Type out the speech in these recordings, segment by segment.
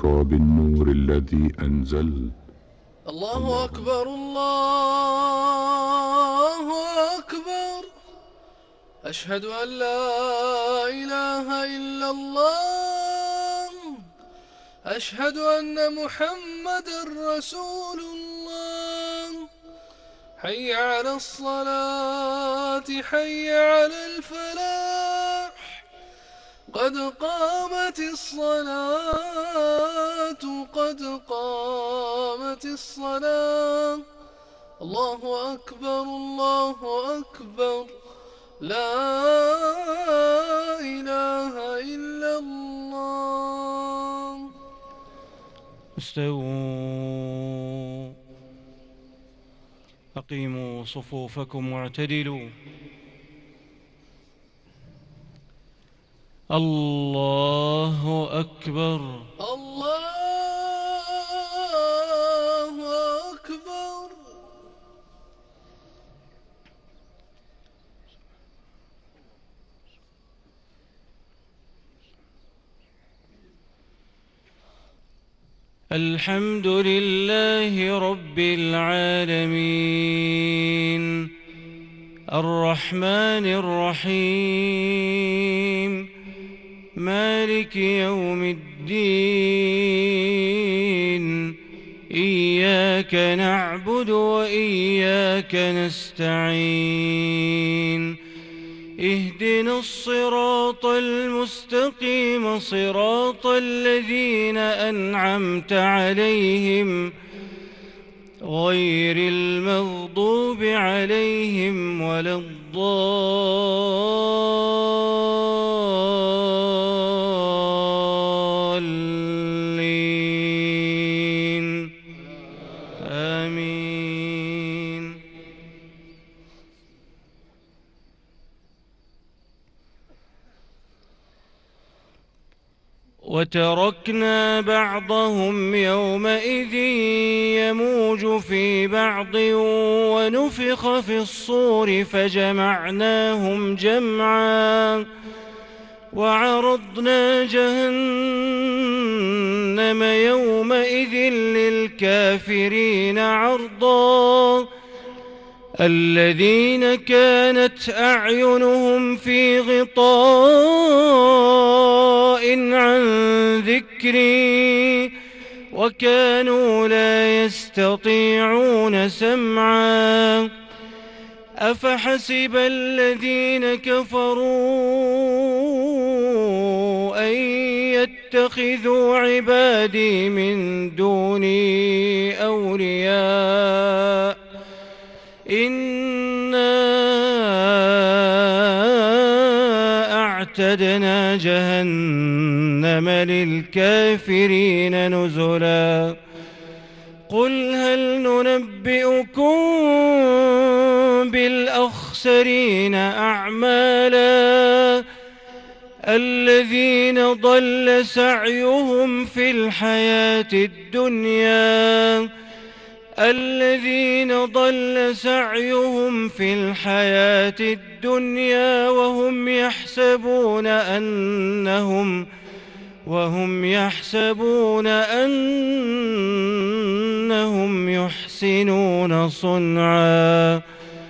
بك وبالنور الذي أنزلت. الله أكبر الله أكبر. أشهد أن لا إله إلا الله. أشهد أن محمدا رسول الله. حي على الصلاة حي على الفلاح. قد قامت الصلاة قد قامت الصلاة. الله أكبر الله أكبر. لا إله إلا الله. استووا، أقيموا صفوفكم واعتدلوا. الله أكبر الله أكبر. الحمد لله رب العالمين الرحمن الرحيم مالك يوم الدين. إياك نعبد وإياك نستعين. اهدنا الصراط المستقيم صراط الذين أنعمت عليهم غير المغضوب عليهم ولا الضالين. آمين. وتركنا بعضهم يومئذ يموج في بعض ونفخ في الصور فجمعناهم جمعا وعرضنا جهنم يومئذ للكافرين عرضا. الذين كانت أعينهم في غطاء عن ذكري وكانوا لا يستطيعون سمعا. أفحسب الذين كفروا أن يتخذوا عبادي من دوني أولياء. إنا أعتدنا جهنم للكافرين نزلا. قل هل ننبئكم بالأخسرين أعمالا الذين ضل سعيهم في الحياة الدنيا وهم يحسبون أنهم يحسنون صنعا.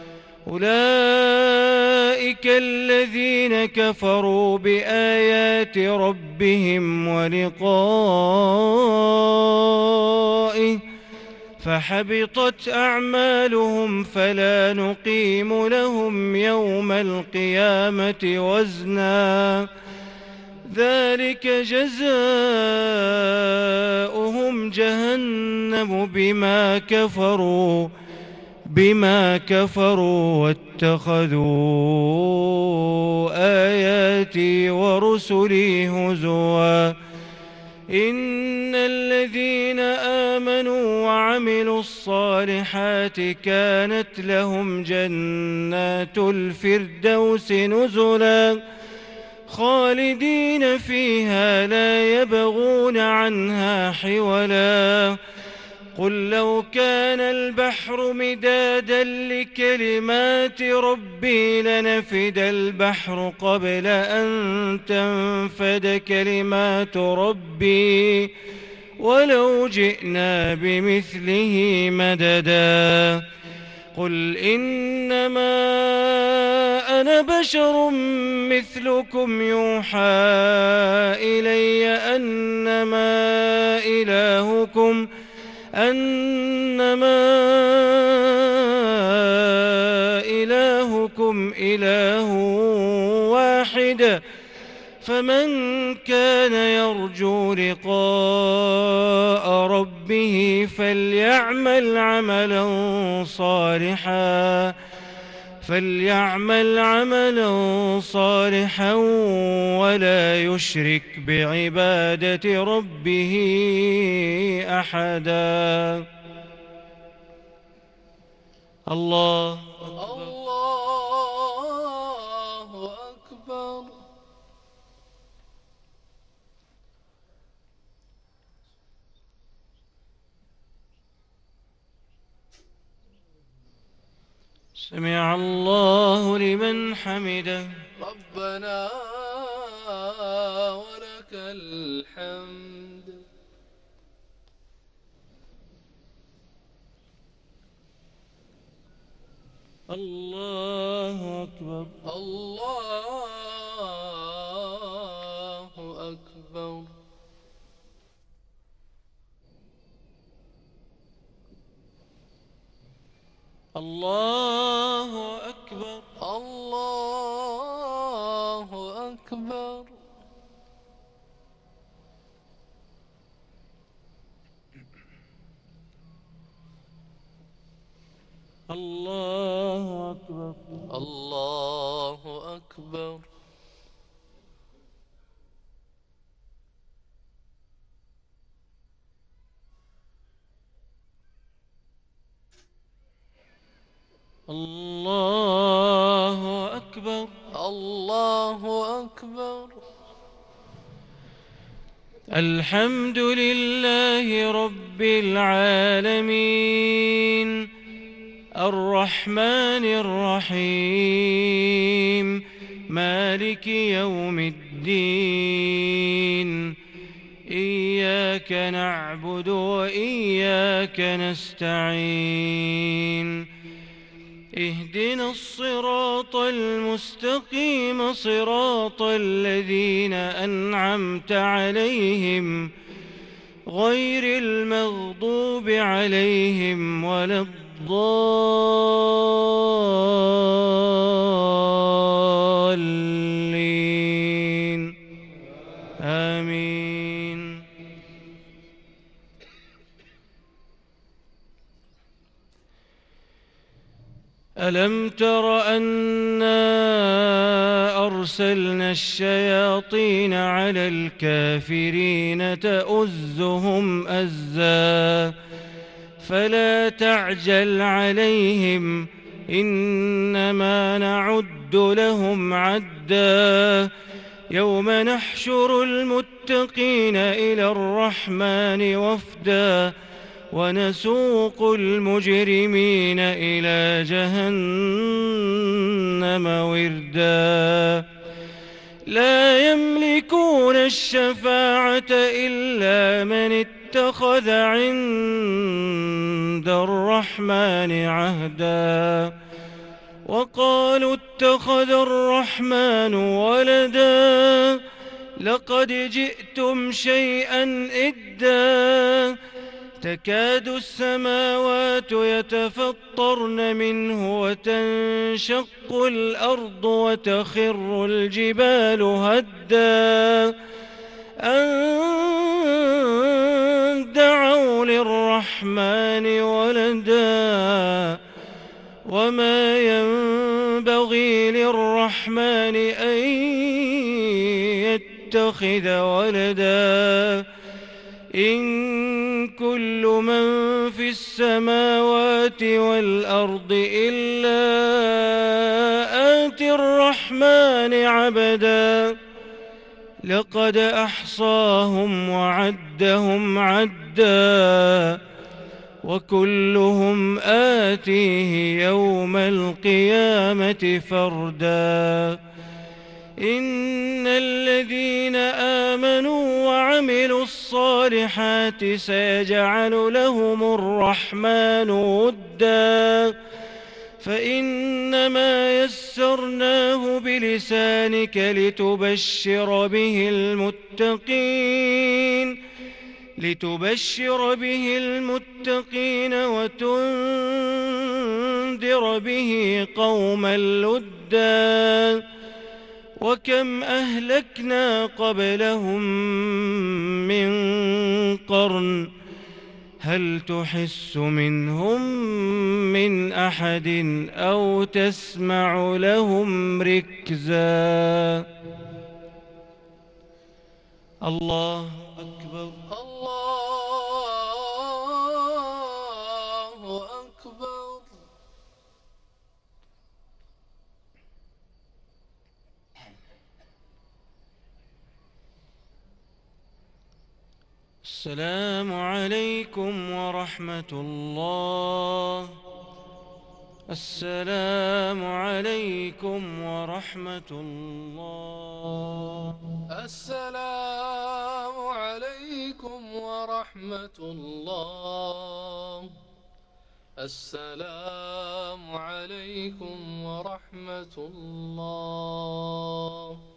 أولئك الذين كفروا بآيات ربهم ولقائه فحبطت أعمالهم فلا نقيم لهم يوم القيامة وزنا. ذلك جزاؤهم جهنم بما كفروا واتخذوا آياتي ورسلي هزوا. إن الذين آمنوا وعملوا الصالحات كانت لهم جنات الفردوس نزلا خالدين فيها لا يبغون عنها حولا. قل لو كان البحر مدادا لكلمات ربي لنفد البحر قبل أن تنفد كلمات ربي ولو جئنا بمثله مددا قل إنما أنا بشر مثلكم يوحى إلي أنما إلهكم إله واحد فمن كان يرجو لقاء ربه فليعمل عملا صالحا ولا يشرك بعبادة ربه أحدا. الله أكبر. سمع الله لمن حمده. ربنا ولك الحمد. الله أكبر. الله أكبر. الله أكبر. الله أكبر. الله أكبر. الله أكبر. الله أكبر. الله أكبر. الحمد لله رب العالمين الرحمن الرحيم مالك يوم الدين إياك نعبد وإياك نستعين اهدنا الصراط المستقيم صراط الذين أنعمت عليهم غير المغضوب عليهم ولا الضالين آمين. ألم تر أنا أرسلنا الشياطين على الكافرين تؤزهم أزا فلا تعجل عليهم إنما نعد لهم عدا يوم نحشر المتقين إلى الرحمن وفدا ونسوق المجرمين إلى جهنم وردا لا يملكون الشفاعة إلا من اتخذ عند الرحمن عهدا وقالوا اتخذ الرحمن ولدا لقد جئتم شيئا إدا تكاد السماوات يتفطرن منه وتنشق الأرض وتخر الجبال هدا أن دعوا للرحمن ولدا وما ينبغي للرحمن أن يتخذ ولدا إن كل من في السماوات والأرض إلا آتي الرحمن عبدا لقد أحصاهم وعدهم عدا وكلهم آتيه يوم القيامة فردا إن الذين آمنوا وعملوا الصالحات سيجعل لهم الرحمن ودا فإنما يسرناه بلسانك لتبشر به المتقين وتنذر به قوما لدا وكم أهلكنا قبلهم من قرن هل تحس منهم من أحد أو تسمع لهم ركزا الله أكبر الله أكبر. السلام عليكم ورحمة الله. السلام عليكم ورحمة الله. السلام عليكم ورحمة الله. السلام عليكم ورحمة الله.